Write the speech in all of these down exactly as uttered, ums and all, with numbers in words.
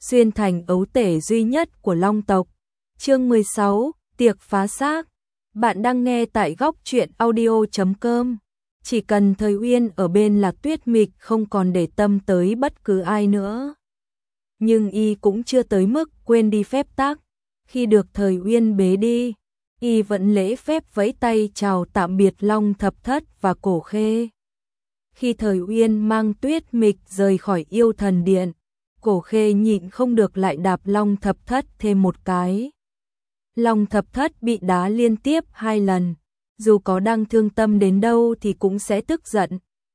xuyên thành ấu tể duy nhất của Long tộc. Chương mười sáu, tiệc phá xác. Bạn đang nghe tại góc truyện audio chấm com. Chỉ cần Thời Uyên ở bên là Tuyết Mịch không còn để tâm tới bất cứ ai nữa. Nhưng y cũng chưa tới mức quên đi phép tắc. Khi được Thời Uyên bế đi, y vẫn lễ phép vẫy tay chào tạm biệt Long Thập Thất và Cổ Khê. Khi Thời Uyên mang Tuyết Mịch rời khỏi Yêu Thần Điện, Cổ Khê nhịn không được lại đạp Long Thập Thất thêm một cái. Long Thập Thất bị đá liên tiếp hai lần, dù có đang thương tâm đến đâu thì cũng sẽ tức giận.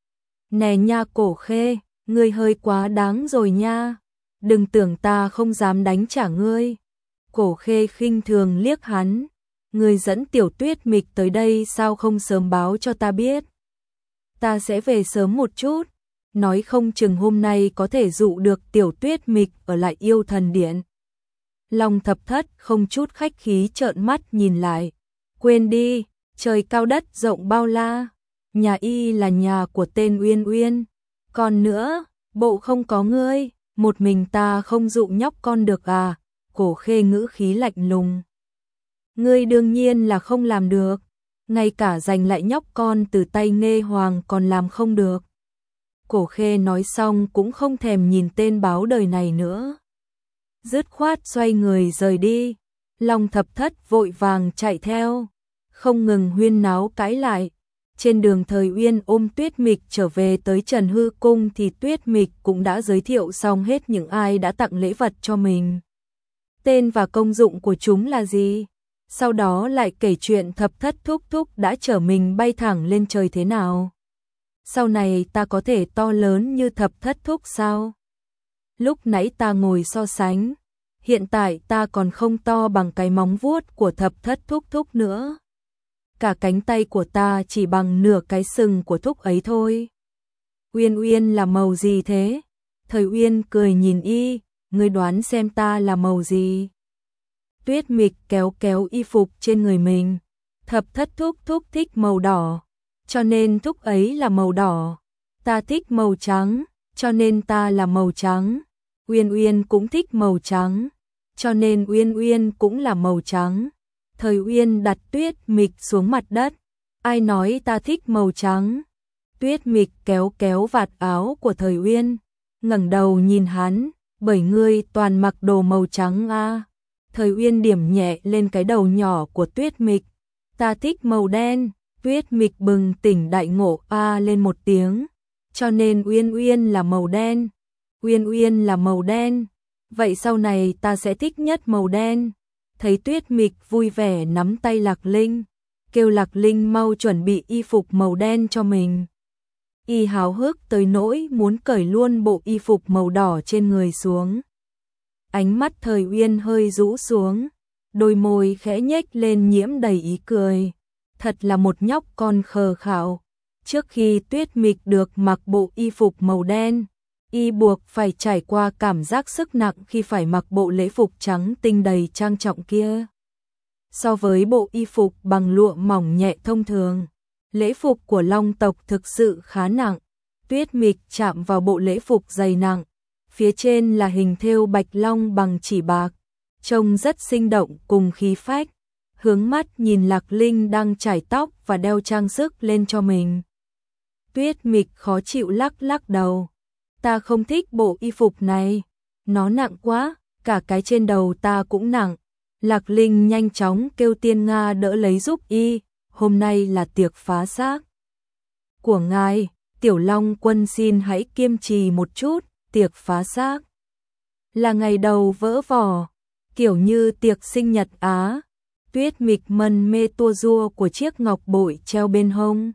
Nè nha Cổ Khê, ngươi hơi quá đáng rồi nha, đừng tưởng ta không dám đánh trả ngươi. Cổ Khê khinh thường liếc hắn, ngươi dẫn Tiểu Tuyết Mịch tới đây sao không sớm báo cho ta biết. Ta sẽ về sớm một chút, nói không chừng hôm nay có thể dụ được Tiểu Tuyết Mịch ở lại Yêu Thần Điện. Long Thập Thất không chút khách khí trợn mắt nhìn lại, quên đi, trời cao đất rộng bao la, nhà y là nhà của tên Uyên Uyên, còn nữa, bộ không có ngươi, một mình ta không dụ nhóc con được à? Cổ Khê ngữ khí lạnh lùng. Ngươi đương nhiên là không làm được, ngay cả giành lại nhóc con từ tay Nghê Hoàng còn làm không được. Cổ Khê nói xong cũng không thèm nhìn tên báo đời này nữa. Dứt khoát xoay người rời đi, Long Thập Thất vội vàng chạy theo, không ngừng huyên náo cãi lại. Trên đường Thời Uyên ôm Tuyết Mịch trở về tới Trần Hư Cung thì Tuyết Mịch cũng đã giới thiệu xong hết những ai đã tặng lễ vật cho mình. Tên và công dụng của chúng là gì? Sau đó lại kể chuyện Thập Thất Thúc Thúc đã chở mình bay thẳng lên trời thế nào. Sau này ta có thể to lớn như Thập Thất Thúc sao? Lúc nãy ta ngồi so sánh, hiện tại ta còn không to bằng cái móng vuốt của Thập Thất Thúc Thúc nữa. Cả cánh tay của ta chỉ bằng nửa cái sừng của thúc ấy thôi. Uyên Uyên là màu gì thế? Thời Uyên cười nhìn y, ngươi đoán xem ta là màu gì? Tuyết Mịch kéo kéo y phục trên người mình. Thập Thất Thúc Thúc thích màu đỏ, cho nên thúc ấy là màu đỏ. Ta thích màu trắng, cho nên ta là màu trắng. Uyên Uyên cũng thích màu trắng, cho nên Uyên Uyên cũng là màu trắng. Thời Uyên đặt Tuyết Mịch xuống mặt đất. Ai nói ta thích màu trắng? Tuyết Mịch kéo kéo vạt áo của Thời Uyên, ngẩng đầu nhìn hắn, bởi ngươi toàn mặc đồ màu trắng à. Thời Uyên điểm nhẹ lên cái đầu nhỏ của Tuyết Mịch. Ta thích màu đen. Tuyết Mịch bừng tỉnh đại ngộ a à lên một tiếng. Cho nên Uyên Uyên là màu đen. Uyên Uyên là màu đen. Vậy sau này ta sẽ thích nhất màu đen. Thấy Tuyết Mịch vui vẻ nắm tay Lạc Linh, kêu Lạc Linh mau chuẩn bị y phục màu đen cho mình. Y háo hức tới nỗi muốn cởi luôn bộ y phục màu đỏ trên người xuống. Ánh mắt Thời Uyên hơi rũ xuống, đôi môi khẽ nhếch lên nhiễm đầy ý cười. Thật là một nhóc con khờ khạo. Trước khi Tuyết Mịch được mặc bộ y phục màu đen, y buộc phải trải qua cảm giác sức nặng khi phải mặc bộ lễ phục trắng tinh đầy trang trọng kia. So với bộ y phục bằng lụa mỏng nhẹ thông thường, lễ phục của Long tộc thực sự khá nặng. Tuyết Mịch chạm vào bộ lễ phục dày nặng, phía trên là hình thêu bạch long bằng chỉ bạc, trông rất sinh động cùng khí phách. Hướng mắt nhìn Lạc Linh đang chải tóc và đeo trang sức lên cho mình. Tuyết Mịch khó chịu lắc lắc đầu. Ta không thích bộ y phục này, nó nặng quá, cả cái trên đầu ta cũng nặng. Lạc Linh nhanh chóng kêu Tiên Nga đỡ lấy giúp y, hôm nay là tiệc phá xác của ngài, Tiểu Long Quân xin hãy kiêm trì một chút. Tiệc phá xác là ngày đầu vỡ vỏ, kiểu như tiệc sinh nhật á. Tuyết Mịch mân mê tua rua của chiếc ngọc bội treo bên hông,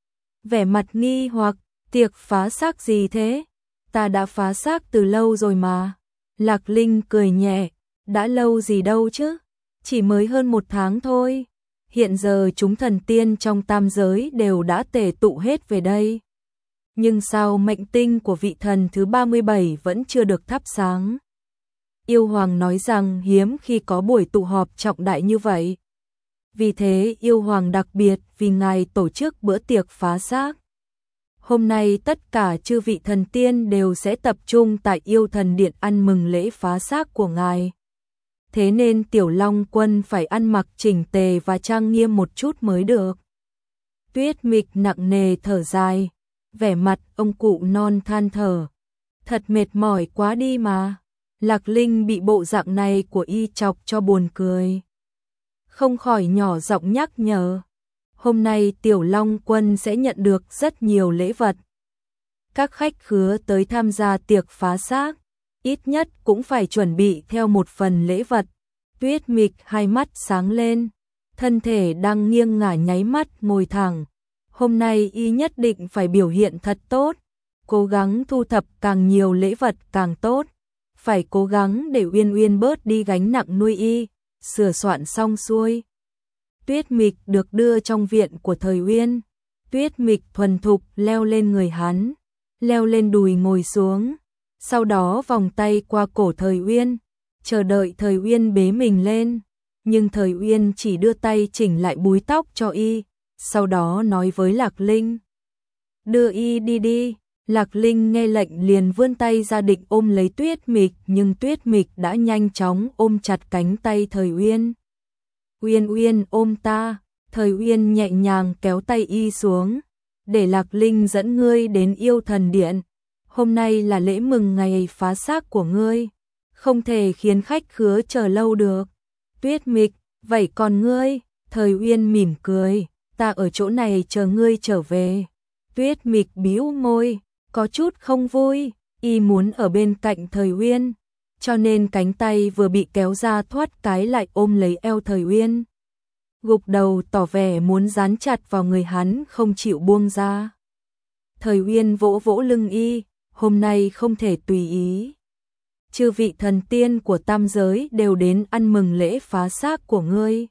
vẻ mặt nghi hoặc, tiệc phá xác gì thế? Ta đã phá xác từ lâu rồi mà. Lạc Linh cười nhẹ, đã lâu gì đâu chứ, chỉ mới hơn một tháng thôi. Hiện giờ chúng thần tiên trong tam giới đều đã tề tụ hết về đây. Nhưng sao mệnh tinh của vị thần thứ ba mươi bảy vẫn chưa được thắp sáng? Yêu Hoàng nói rằng hiếm khi có buổi tụ họp trọng đại như vậy. Vì thế Yêu Hoàng đặc biệt vì ngài tổ chức bữa tiệc phá xác. Hôm nay tất cả chư vị thần tiên đều sẽ tập trung tại Yêu Thần Điện ăn mừng lễ phá xác của ngài. Thế nên Tiểu Long Quân phải ăn mặc chỉnh tề và trang nghiêm một chút mới được. Tuyết Mịch nặng nề thở dài, vẻ mặt ông cụ non than thở. Thật mệt mỏi quá đi mà. Lạc Linh bị bộ dạng này của y chọc cho buồn cười. Không khỏi nhỏ giọng nhắc nhở. Hôm nay Tiểu Long Quân sẽ nhận được rất nhiều lễ vật. Các khách khứa tới tham gia tiệc phá xác, ít nhất cũng phải chuẩn bị theo một phần lễ vật. Tuyết Mịch hai mắt sáng lên, thân thể đang nghiêng ngả nháy mắt ngồi thẳng. Hôm nay y nhất định phải biểu hiện thật tốt, cố gắng thu thập càng nhiều lễ vật càng tốt. Phải cố gắng để Uyên Uyên bớt đi gánh nặng nuôi y. Sửa soạn xong xuôi, Tuyết Mịch được đưa trong viện của Thời Uyên. Tuyết Mịch thuần thục leo lên người hắn, leo lên đùi ngồi xuống, sau đó vòng tay qua cổ Thời Uyên, chờ đợi Thời Uyên bế mình lên. Nhưng Thời Uyên chỉ đưa tay chỉnh lại búi tóc cho y, sau đó nói với Lạc Linh: đưa y đi đi. Lạc Linh nghe lệnh liền vươn tay ra định ôm lấy Tuyết Mịch, nhưng Tuyết Mịch đã nhanh chóng ôm chặt cánh tay Thời Uyên. Uyên Uyên ôm ta. Thời Uyên nhẹ nhàng kéo tay y xuống. Để Lạc Linh dẫn ngươi đến Yêu Thần Điện. Hôm nay là lễ mừng ngày phá xác của ngươi, không thể khiến khách khứa chờ lâu được. Tuyết Mịch, vậy còn ngươi? Thời Uyên mỉm cười, ta ở chỗ này chờ ngươi trở về. Tuyết Mịch bĩu môi, có chút không vui, y muốn ở bên cạnh Thời Uyên, cho nên cánh tay vừa bị kéo ra thoát cái lại ôm lấy eo Thời Uyên. Gục đầu tỏ vẻ muốn dán chặt vào người hắn không chịu buông ra. Thời Uyên vỗ vỗ lưng y, hôm nay không thể tùy ý. Chư vị thần tiên của tam giới đều đến ăn mừng lễ phá xác của ngươi.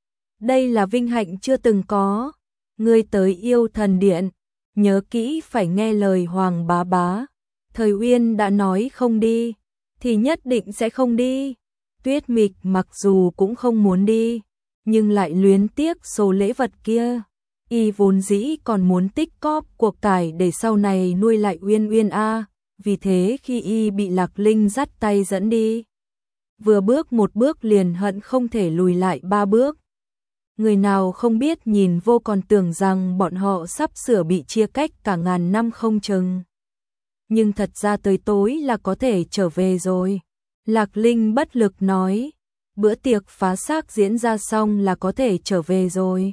Đây là vinh hạnh chưa từng có. Ngươi tới Yêu Thần Điện, nhớ kỹ phải nghe lời Hoàng bá bá. Thời Uyên đã nói không đi, thì nhất định sẽ không đi. Tuyết Mịch mặc dù cũng không muốn đi, nhưng lại luyến tiếc số lễ vật kia. Y vốn dĩ còn muốn tích cóp của cải để sau này nuôi lại Uyên Uyên a. Vì thế khi y bị Lạc Linh dắt tay dẫn đi, vừa bước một bước liền hận không thể lùi lại ba bước. Người nào không biết nhìn vô còn tưởng rằng bọn họ sắp sửa bị chia cách cả ngàn năm không chừng. Nhưng thật ra tới tối là có thể trở về rồi. Lạc Linh bất lực nói, bữa tiệc phá xác diễn ra xong là có thể trở về rồi.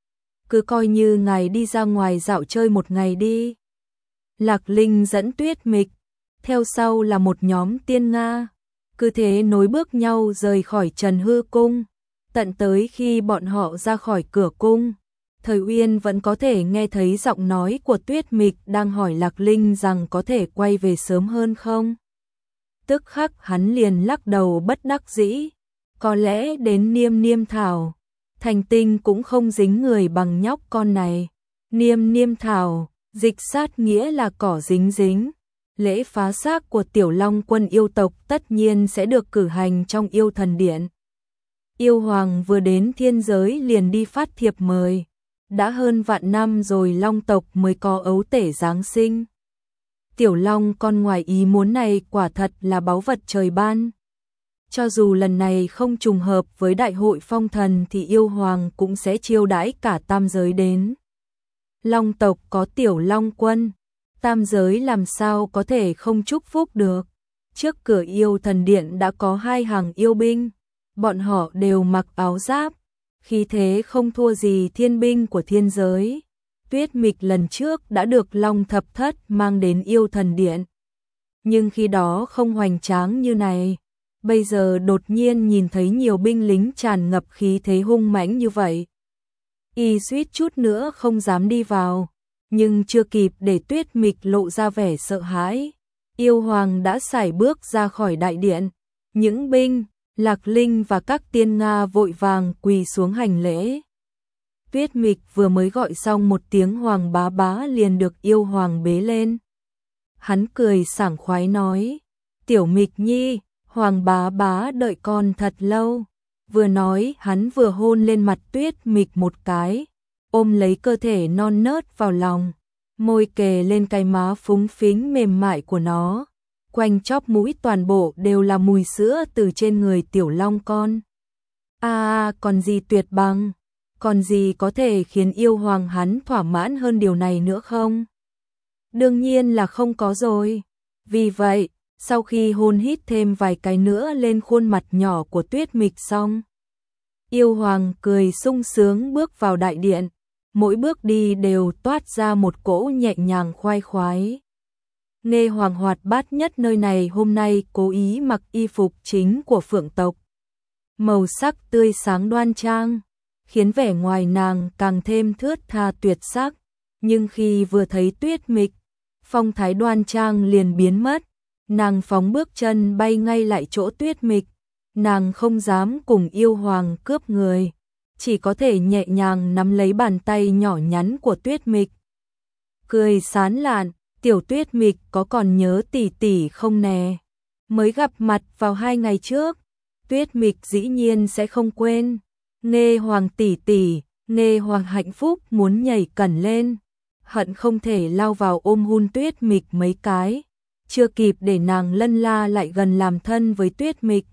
Cứ coi như ngài đi ra ngoài dạo chơi một ngày đi. Lạc Linh dẫn Tuyết Mịch, theo sau là một nhóm tiên Nga. Cứ thế nối bước nhau rời khỏi Trần Hư Cung. Tận tới khi bọn họ ra khỏi cửa cung, Thời Uyên vẫn có thể nghe thấy giọng nói của Tuyết Mịch đang hỏi Lạc Linh rằng có thể quay về sớm hơn không. Tức khắc hắn liền lắc đầu bất đắc dĩ, có lẽ đến Niêm Niêm Thảo, thành tinh cũng không dính người bằng nhóc con này. Niêm Niêm Thảo, dịch sát nghĩa là cỏ dính dính. Lễ phá xác của Tiểu Long Quân yêu tộc tất nhiên sẽ được cử hành trong Yêu Thần Điện. Yêu Hoàng vừa đến thiên giới liền đi phát thiệp mời. Đã hơn vạn năm rồi Long tộc mới có ấu tể giáng sinh. Tiểu Long con ngoài ý muốn này quả thật là báu vật trời ban. Cho dù lần này không trùng hợp với đại hội phong thần thì Yêu Hoàng cũng sẽ chiêu đãi cả tam giới đến. Long tộc có Tiểu Long Quân, tam giới làm sao có thể không chúc phúc được. Trước cửa Yêu Thần Điện đã có hai hàng yêu binh, bọn họ đều mặc áo giáp, khí thế không thua gì thiên binh của thiên giới. Tuyết Mịch lần trước đã được Long Thập Thất mang đến Yêu Thần Điện, nhưng khi đó không hoành tráng như này. Bây giờ đột nhiên nhìn thấy nhiều binh lính tràn ngập khí thế hung mãnh như vậy, y suýt chút nữa không dám đi vào. Nhưng chưa kịp để Tuyết Mịch lộ ra vẻ sợ hãi, Yêu Hoàng đã sải bước ra khỏi đại điện. Những binh, Lạc Linh và các tiên Nga vội vàng quỳ xuống hành lễ. Tuyết Mịch vừa mới gọi xong một tiếng Hoàng bá bá liền được Yêu Hoàng bế lên. Hắn cười sảng khoái nói, Tiểu Mịch nhi, Hoàng bá bá đợi con thật lâu. Vừa nói hắn vừa hôn lên mặt Tuyết Mịch một cái, ôm lấy cơ thể non nớt vào lòng. môi kề lên cái má phúng phính mềm mại của nó, quanh chóp mũi toàn bộ đều là mùi sữa từ trên người tiểu long con. À, còn gì tuyệt bằng, còn gì có thể khiến yêu hoàng hắn thỏa mãn hơn điều này nữa không? Đương nhiên là không có rồi. Vì vậy, sau khi hôn hít thêm vài cái nữa lên khuôn mặt nhỏ của Tuyết Mịch xong, yêu hoàng cười sung sướng bước vào đại điện, mỗi bước đi đều toát ra một cỗ nhẹ nhàng khoai khoái. Nghe hoàng hoạt bát nhất nơi này hôm nay cố ý mặc y phục chính của Phượng tộc. Màu sắc tươi sáng đoan trang, khiến vẻ ngoài nàng càng thêm thướt tha tuyệt sắc, nhưng khi vừa thấy Tuyết Mịch, phong thái đoan trang liền biến mất, nàng phóng bước chân bay ngay lại chỗ Tuyết Mịch, nàng không dám cùng yêu hoàng cướp người, chỉ có thể nhẹ nhàng nắm lấy bàn tay nhỏ nhắn của Tuyết Mịch. Cười sán lạn, tiểu Tuyết Mịch có còn nhớ tỷ tỷ không nè? Mới gặp mặt vào hai ngày trước, Tuyết Mịch dĩ nhiên sẽ không quên. Nghe hoàng tỷ tỷ, nghe hoàng hạnh phúc muốn nhảy cẩn lên, hận không thể lao vào ôm hun Tuyết Mịch mấy cái, chưa kịp để nàng lân la lại gần làm thân với Tuyết Mịch.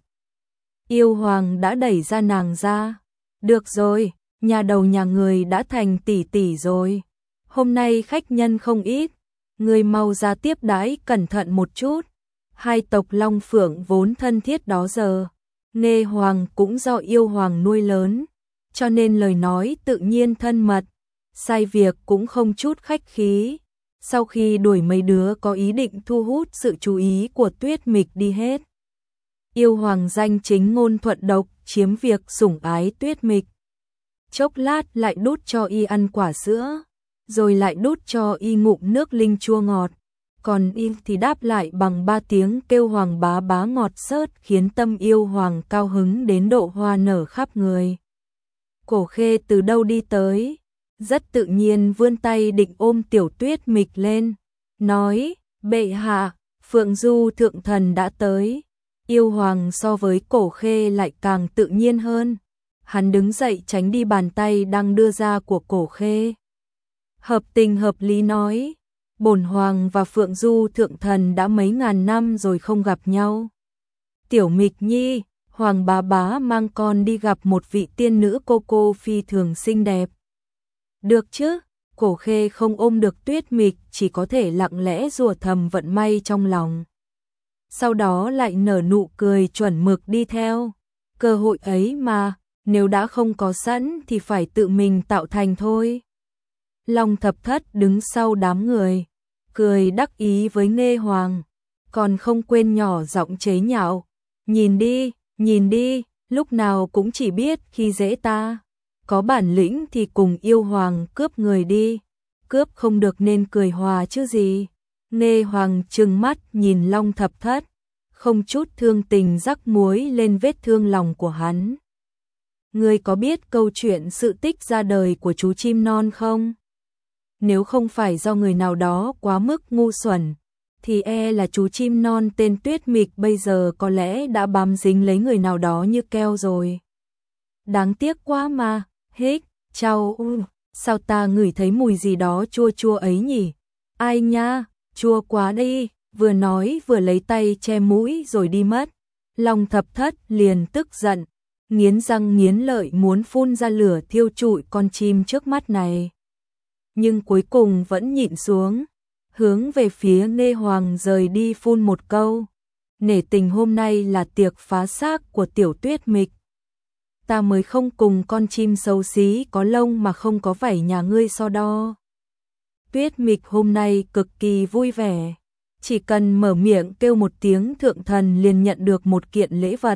Yêu hoàng đã đẩy ra nàng ra. Được rồi, nhà đầu nhà người đã thành tỷ tỷ rồi. Hôm nay khách nhân không ít, người mau ra tiếp đãi cẩn thận một chút. Hai tộc Long Phượng vốn thân thiết đó giờ, nghe hoàng cũng do yêu hoàng nuôi lớn, cho nên lời nói tự nhiên thân mật, sai việc cũng không chút khách khí. Sau khi đuổi mấy đứa có ý định thu hút sự chú ý của Tuyết Mịch đi hết, yêu hoàng danh chính ngôn thuận độc chiếm việc sủng ái Tuyết Mịch. Chốc lát lại đút cho y ăn quả sữa, rồi lại đút cho y ngụm nước linh chua ngọt, còn y thì đáp lại bằng ba tiếng kêu hoàng bá bá ngọt xớt, khiến tâm yêu hoàng cao hứng đến độ hoa nở khắp người. Cổ Khê từ đâu đi tới, rất tự nhiên vươn tay định ôm tiểu Tuyết Mịch lên, nói: bệ hạ, Phượng Du thượng thần đã tới. Yêu hoàng so với Cổ Khê lại càng tự nhiên hơn, hắn đứng dậy tránh đi bàn tay đang đưa ra của Cổ Khê. Hợp tình hợp lý nói: bổn hoàng và Phượng Du thượng thần đã mấy ngàn năm rồi không gặp nhau. Tiểu Mịch nhi, hoàng bá bá mang con đi gặp một vị tiên nữ cô cô phi thường xinh đẹp. Được chứ? Cổ Khê không ôm được Tuyết Mịch, chỉ có thể lặng lẽ rủa thầm vận may trong lòng. Sau đó lại nở nụ cười chuẩn mực đi theo. Cơ hội ấy mà, nếu đã không có sẵn thì phải tự mình tạo thành thôi. Long Thập Thất đứng sau đám người, cười đắc ý với Nghê Hoàng, còn không quên nhỏ giọng chế nhạo: nhìn đi, nhìn đi, lúc nào cũng chỉ biết khi dễ ta. Có bản lĩnh thì cùng yêu hoàng cướp người đi, cướp không được nên cười hòa chứ gì. Nghê Hoàng trừng mắt nhìn Long Thập Thất, không chút thương tình rắc muối lên vết thương lòng của hắn. Ngươi có biết câu chuyện sự tích ra đời của chú chim non không? Nếu không phải do người nào đó quá mức ngu xuẩn, thì e là chú chim non tên Tuyết Mịch bây giờ có lẽ đã bám dính lấy người nào đó như keo rồi. Đáng tiếc quá mà. Hích, chao, u, sao ta ngửi thấy mùi gì đó chua chua ấy nhỉ? Ai nha, chua quá đi. Vừa nói vừa lấy tay che mũi rồi đi mất. Long Thập Thất liền tức giận, nghiến răng nghiến lợi muốn phun ra lửa thiêu trụi con chim trước mắt này. Nhưng cuối cùng vẫn nhịn xuống, hướng về phía Nghê Hoàng rời đi phun một câu: nể tình hôm nay là tiệc phá xác của tiểu Tuyết Mịch, ta mới không cùng con chim xấu xí có lông mà không có vảy nhà ngươi so đo. Tuyết Mịch hôm nay cực kỳ vui vẻ, chỉ cần mở miệng kêu một tiếng thượng thần liền nhận được một kiện lễ vật.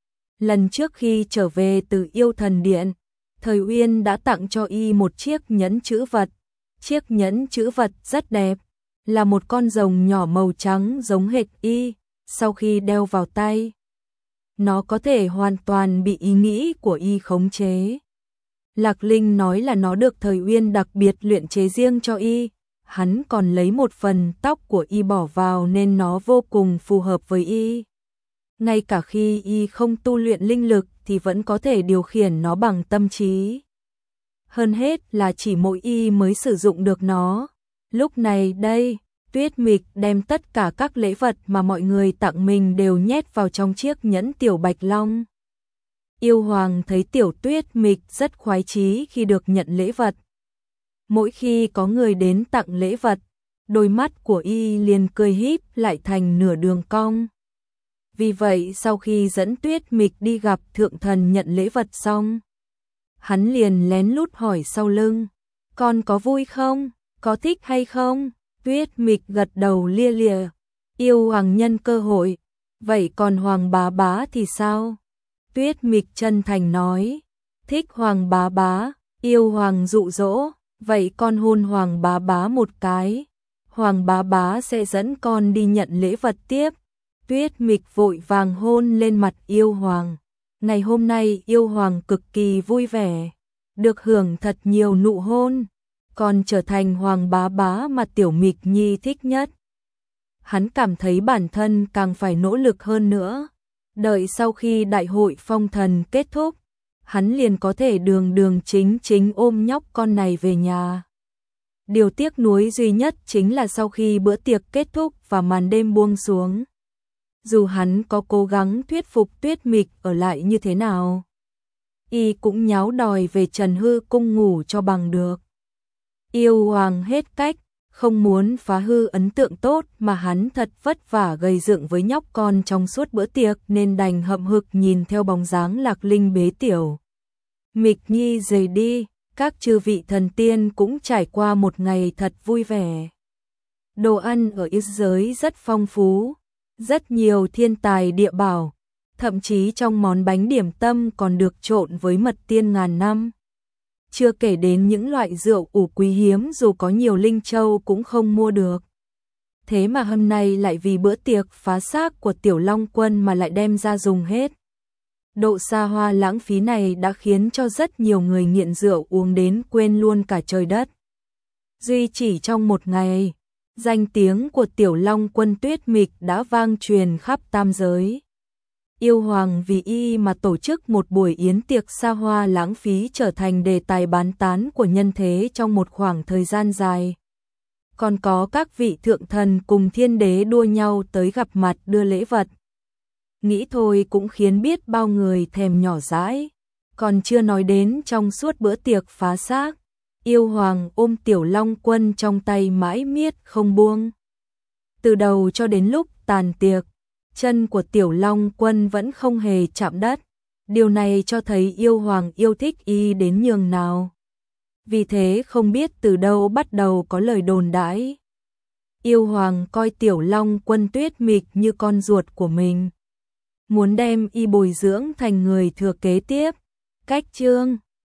Lần trước khi trở về từ Yêu Thần Điện, Thời Uyên đã tặng cho y một chiếc nhẫn chữ vật. Chiếc nhẫn chữ vật rất đẹp, là một con rồng nhỏ màu trắng giống hệt y. Sau khi đeo vào tay, nó có thể hoàn toàn bị ý nghĩ của y khống chế. Lạc Linh nói là nó được Thời Uyên đặc biệt luyện chế riêng cho y, hắn còn lấy một phần tóc của y bỏ vào nên nó vô cùng phù hợp với y. Ngay cả khi y không tu luyện linh lực thì vẫn có thể điều khiển nó bằng tâm trí. Hơn hết là chỉ mỗi y mới sử dụng được nó. Lúc này đây, Tuyết Mịch đem tất cả các lễ vật mà mọi người tặng mình đều nhét vào trong chiếc nhẫn tiểu bạch long. Yêu Hoàng thấy tiểu Tuyết Mịch rất khoái chí khi được nhận lễ vật. Mỗi khi có người đến tặng lễ vật, đôi mắt của y liền cười híp lại thành nửa đường cong. Vì vậy sau khi dẫn Tuyết Mịch đi gặp thượng thần nhận lễ vật xong, hắn liền lén lút hỏi sau lưng, con có vui không, có thích hay không? Tuyết Mịch gật đầu lia lịa. Yêu Hoàng nhân cơ hội, vậy còn Hoàng bá bá thì sao? Tuyết Mịch chân thành nói, thích Hoàng bá bá. Yêu Hoàng dụ dỗ, vậy con hôn Hoàng bá bá một cái, Hoàng bá bá sẽ dẫn con đi nhận lễ vật tiếp. Tuyết Mịch vội vàng hôn lên mặt Yêu Hoàng. Ngày hôm nay Yêu Hoàng cực kỳ vui vẻ, được hưởng thật nhiều nụ hôn, còn trở thành Hoàng bá bá mà Tiểu Mịch Nhi thích nhất. Hắn cảm thấy bản thân càng phải nỗ lực hơn nữa. Đợi sau khi đại hội phong thần kết thúc, hắn liền có thể đường đường chính chính ôm nhóc con này về nhà. Điều tiếc nuối duy nhất chính là sau khi bữa tiệc kết thúc và màn đêm buông xuống, dù hắn có cố gắng thuyết phục Tuyết Mịch ở lại như thế nào, y cũng nháo đòi về Trần Hư cung ngủ cho bằng được. Yêu Hoàng hết cách, không muốn phá hư ấn tượng tốt mà hắn thật vất vả gây dựng với nhóc con trong suốt bữa tiệc, nên đành hậm hực nhìn theo bóng dáng Lạc Linh bế Tiểu Mịch Nhi rời đi. Các chư vị thần tiên cũng trải qua một ngày thật vui vẻ. Đồ ăn ở Yết giới rất phong phú, rất nhiều thiên tài địa bảo, thậm chí trong món bánh điểm tâm còn được trộn với mật tiên ngàn năm. Chưa kể đến những loại rượu ủ quý hiếm dù có nhiều linh châu cũng không mua được. Thế mà hôm nay lại vì bữa tiệc phá xác của Tiểu Long Quân mà lại đem ra dùng hết. Độ xa hoa lãng phí này đã khiến cho rất nhiều người nghiện rượu uống đến quên luôn cả trời đất. Duy chỉ trong một ngày, danh tiếng của Tiểu Long Quân Tuyết Mịch đã vang truyền khắp tam giới. Yêu Hoàng vì y mà tổ chức một buổi yến tiệc xa hoa lãng phí trở thành đề tài bán tán của nhân thế trong một khoảng thời gian dài. Còn có các vị thượng thần cùng thiên đế đua nhau tới gặp mặt đưa lễ vật. Nghĩ thôi cũng khiến biết bao người thèm nhỏ dãi. Còn chưa nói đến trong suốt bữa tiệc phá xác, Yêu Hoàng ôm Tiểu Long Quân trong tay mãi miết không buông. Từ đầu cho đến lúc tàn tiệc, chân của Tiểu Long Quân vẫn không hề chạm đất. Điều này cho thấy Yêu Hoàng yêu thích y đến nhường nào. Vì thế không biết từ đâu bắt đầu có lời đồn đãi. Yêu Hoàng coi Tiểu Long Quân Tuyết Mịch như con ruột của mình, muốn đem y bồi dưỡng thành người thừa kế tiếp. Cách chương